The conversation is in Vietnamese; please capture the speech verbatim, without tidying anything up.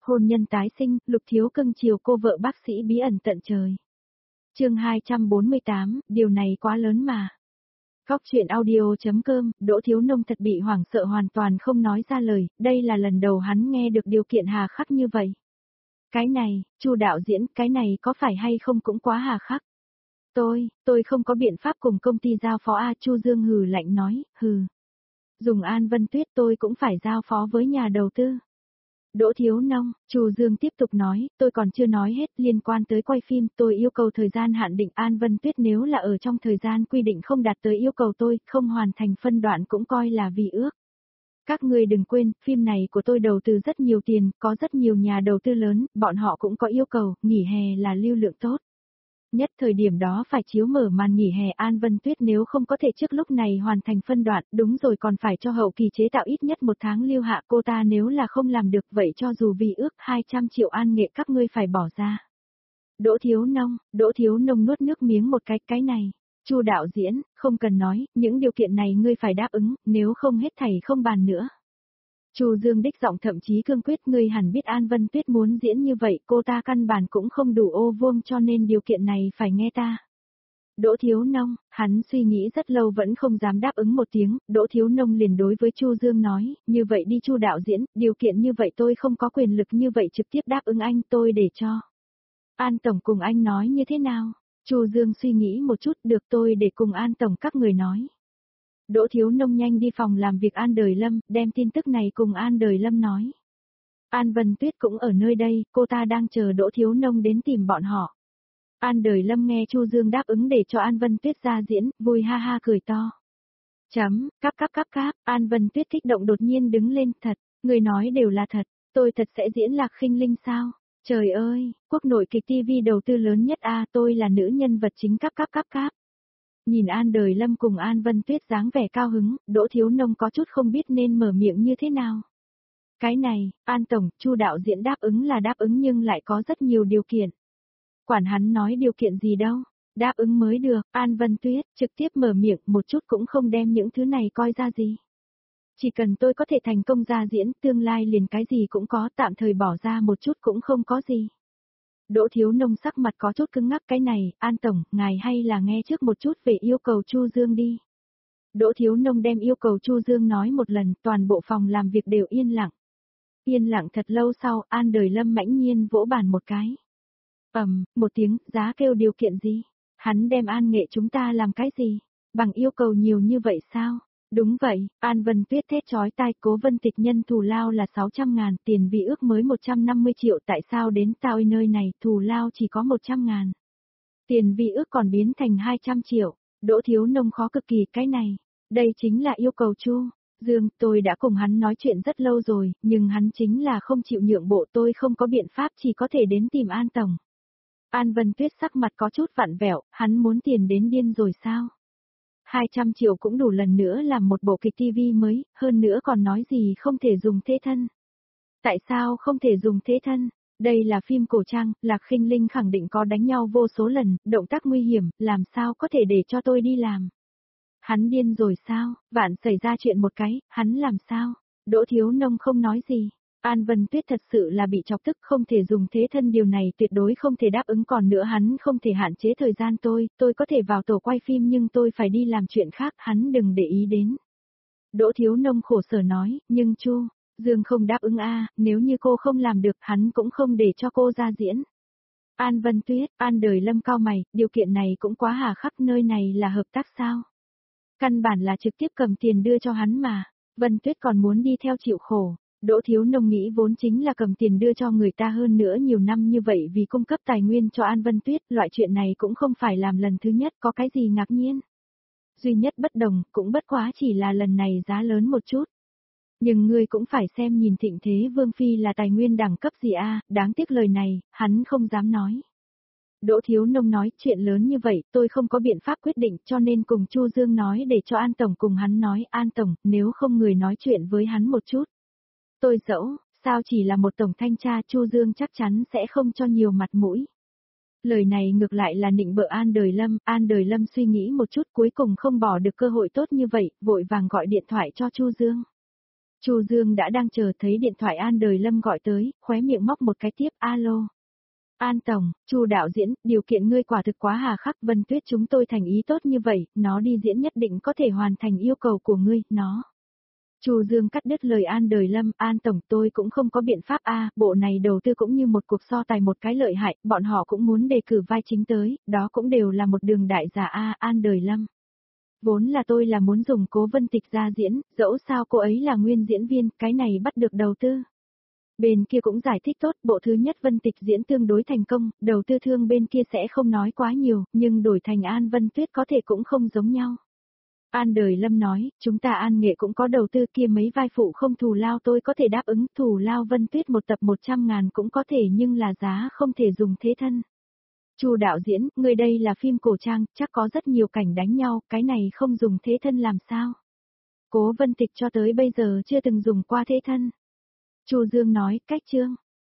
Hôn nhân tái sinh, Lục Thiếu cưng chiều cô vợ bác sĩ bí ẩn tận trời. Chương hai trăm bốn mươi tám, điều này quá lớn mà. Góc chuyện audio.com, Đỗ Thiếu Nông thật bị hoảng sợ hoàn toàn không nói ra lời, đây là lần đầu hắn nghe được điều kiện hà khắc như vậy. Cái này, Chu đạo diễn, cái này có phải hay không cũng quá hà khắc. Tôi, tôi không có biện pháp cùng công ty giao phó A. Chu Dương hừ lạnh nói, hừ. Dùng An Vân Tuyết tôi cũng phải giao phó với nhà đầu tư. Đỗ Thiếu Nông, Chu Dương tiếp tục nói, tôi còn chưa nói hết liên quan tới quay phim, tôi yêu cầu thời gian hạn định An Vân Tuyết nếu là ở trong thời gian quy định không đạt tới yêu cầu tôi, không hoàn thành phân đoạn cũng coi là vi ước. Các ngươi đừng quên, phim này của tôi đầu tư rất nhiều tiền, có rất nhiều nhà đầu tư lớn, bọn họ cũng có yêu cầu, nghỉ hè là lưu lượng tốt. Nhất thời điểm đó phải chiếu mở màn nghỉ hè An Vân Tuyết nếu không có thể trước lúc này hoàn thành phân đoạn, đúng rồi còn phải cho hậu kỳ chế tạo ít nhất một tháng lưu hạ cô ta nếu là không làm được vậy cho dù vì ước hai trăm triệu an nghệ các ngươi phải bỏ ra. Đỗ Thiếu Nông, Đỗ Thiếu Nông nuốt nước miếng một cái, cái này, Chu đạo diễn, không cần nói, những điều kiện này ngươi phải đáp ứng, nếu không hết thảy không bàn nữa. Chu Dương đích giọng thậm chí cương quyết ngươi hẳn biết An Vân Tuyết muốn diễn như vậy cô ta căn bản cũng không đủ ô vuông cho nên điều kiện này phải nghe ta. Đỗ Thiếu Nông, hắn suy nghĩ rất lâu vẫn không dám đáp ứng một tiếng, Đỗ Thiếu Nông liền đối với Chu Dương nói, như vậy đi Chu đạo diễn, điều kiện như vậy tôi không có quyền lực như vậy trực tiếp đáp ứng anh tôi để cho. An Tổng cùng anh nói như thế nào? Chu Dương suy nghĩ một chút được tôi để cùng An Tổng các người nói. Đỗ Thiếu Nông nhanh đi phòng làm việc An Đời Lâm, đem tin tức này cùng An Đời Lâm nói. An Vân Tuyết cũng ở nơi đây, cô ta đang chờ Đỗ Thiếu Nông đến tìm bọn họ. An Đời Lâm nghe Chu Dương đáp ứng để cho An Vân Tuyết ra diễn, vui ha ha cười to. Chấm, cáp cáp cáp cáp, An Vân Tuyết kích động đột nhiên đứng lên, thật, người nói đều là thật, tôi thật sẽ diễn Lạc Khinh Linh sao? Trời ơi, quốc nội kịch ti vi đầu tư lớn nhất a, tôi là nữ nhân vật chính cáp cáp cáp cáp. Nhìn An Đời Lâm cùng An Vân Tuyết dáng vẻ cao hứng, Đỗ Thiếu Nông có chút không biết nên mở miệng như thế nào. Cái này, An Tổng, Chu đạo diễn đáp ứng là đáp ứng nhưng lại có rất nhiều điều kiện. Quản hắn nói điều kiện gì đâu, đáp ứng mới được, An Vân Tuyết trực tiếp mở miệng một chút cũng không đem những thứ này coi ra gì. Chỉ cần tôi có thể thành công ra diễn, tương lai liền cái gì cũng có, tạm thời bỏ ra một chút cũng không có gì. Đỗ Thiếu Nông sắc mặt có chút cứng ngắc, cái này, An Tổng, ngài hay là nghe trước một chút về yêu cầu Chu Dương đi. Đỗ Thiếu Nông đem yêu cầu Chu Dương nói một lần, toàn bộ phòng làm việc đều yên lặng. Yên lặng thật lâu sau, An Đời Lâm mãnh nhiên vỗ bàn một cái. Ầm, một tiếng, giá kêu điều kiện gì? Hắn đem An Nghệ chúng ta làm cái gì? Bằng yêu cầu nhiều như vậy sao? Đúng vậy, An Vân Tuyết thét chói tai, Cố Vân Tịch nhân thù lao là sáu trăm ngàn, tiền vi ước mới một trăm năm mươi triệu, tại sao đến tao nơi này thù lao chỉ có một trăm ngàn. Tiền vi ước còn biến thành hai trăm triệu, Đỗ Thiếu Nông khó cực kỳ, cái này, đây chính là yêu cầu Chu Dương, tôi đã cùng hắn nói chuyện rất lâu rồi, nhưng hắn chính là không chịu nhượng bộ, tôi không có biện pháp chỉ có thể đến tìm An Tổng. An Vân Tuyết sắc mặt có chút vặn vẹo, hắn muốn tiền đến điên rồi sao? hai trăm triệu cũng đủ lần nữa làm một bộ kịch ti vi mới, hơn nữa còn nói gì không thể dùng thế thân. Tại sao không thể dùng thế thân? Đây là phim cổ trang, Lạc Khinh Linh khẳng định có đánh nhau vô số lần, động tác nguy hiểm, làm sao có thể để cho tôi đi làm? Hắn điên rồi sao? Vạn xảy ra chuyện một cái, hắn làm sao? Đỗ Thiếu Nông không nói gì. An Vân Tuyết thật sự là bị chọc tức, không thể dùng thế thân, điều này tuyệt đối không thể đáp ứng, còn nữa hắn không thể hạn chế thời gian tôi, tôi có thể vào tổ quay phim nhưng tôi phải đi làm chuyện khác, hắn đừng để ý đến. Đỗ Thiếu Nông khổ sở nói, nhưng Chu Dương không đáp ứng a, nếu như cô không làm được hắn cũng không để cho cô ra diễn. An Vân Tuyết, An Đời Lâm cau mày, điều kiện này cũng quá hà khắc, nơi này là hợp tác sao? Căn bản là trực tiếp cầm tiền đưa cho hắn mà, Vân Tuyết còn muốn đi theo chịu khổ. Đỗ Thiếu Nông nghĩ vốn chính là cầm tiền đưa cho người ta, hơn nữa nhiều năm như vậy vì cung cấp tài nguyên cho An Vân Tuyết, loại chuyện này cũng không phải làm lần thứ nhất, có cái gì ngạc nhiên. Duy nhất bất đồng, cũng bất quá chỉ là lần này giá lớn một chút. Nhưng ngươi cũng phải xem nhìn Thịnh Thế Vương Phi là tài nguyên đẳng cấp gì a, đáng tiếc lời này, hắn không dám nói. Đỗ Thiếu Nông nói, chuyện lớn như vậy, tôi không có biện pháp quyết định, cho nên cùng Chu Dương nói để cho An Tổng cùng hắn nói, An Tổng, nếu không người nói chuyện với hắn một chút. Tôi dẫu, sao chỉ là một tổng thanh tra, Chu Dương chắc chắn sẽ không cho nhiều mặt mũi. Lời này ngược lại là nịnh bợ An Đời Lâm, An Đời Lâm suy nghĩ một chút cuối cùng không bỏ được cơ hội tốt như vậy, vội vàng gọi điện thoại cho Chu Dương. Chu Dương đã đang chờ thấy điện thoại An Đời Lâm gọi tới, khóe miệng móc một cái tiếp, alo. An Tổng, Chu đạo diễn, điều kiện ngươi quả thực quá hà khắc, Vân Tuyết chúng tôi thành ý tốt như vậy, nó đi diễn nhất định có thể hoàn thành yêu cầu của ngươi, nó. Chu Dương cắt đứt lời An Đời Lâm, An Tổng tôi cũng không có biện pháp a, bộ này đầu tư cũng như một cuộc so tài một cái lợi hại, bọn họ cũng muốn đề cử vai chính tới, đó cũng đều là một đường đại giả a, An Đời Lâm. Vốn là tôi là muốn dùng Cố Vân Tịch ra diễn, dẫu sao cô ấy là nguyên diễn viên, cái này bắt được đầu tư. Bên kia cũng giải thích tốt, bộ thứ nhất Vân Tịch diễn tương đối thành công, đầu tư thương bên kia sẽ không nói quá nhiều, nhưng đổi thành An Vân Tuyết có thể cũng không giống nhau. An Đời Lâm nói, chúng ta An Nghệ cũng có đầu tư kia mấy vai phụ không thù lao tôi có thể đáp ứng, thù lao Vân Tuyết một tập một trăm ngàn cũng có thể nhưng là giá không thể dùng thế thân. Chu đạo diễn, người đây là phim cổ trang, chắc có rất nhiều cảnh đánh nhau, cái này không dùng thế thân làm sao? Cố Vân Tịch cho tới bây giờ chưa từng dùng qua thế thân. Chu Dương nói, cách chương.